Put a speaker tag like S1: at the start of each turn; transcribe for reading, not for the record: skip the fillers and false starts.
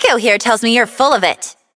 S1: Leo here tells me you're full of it.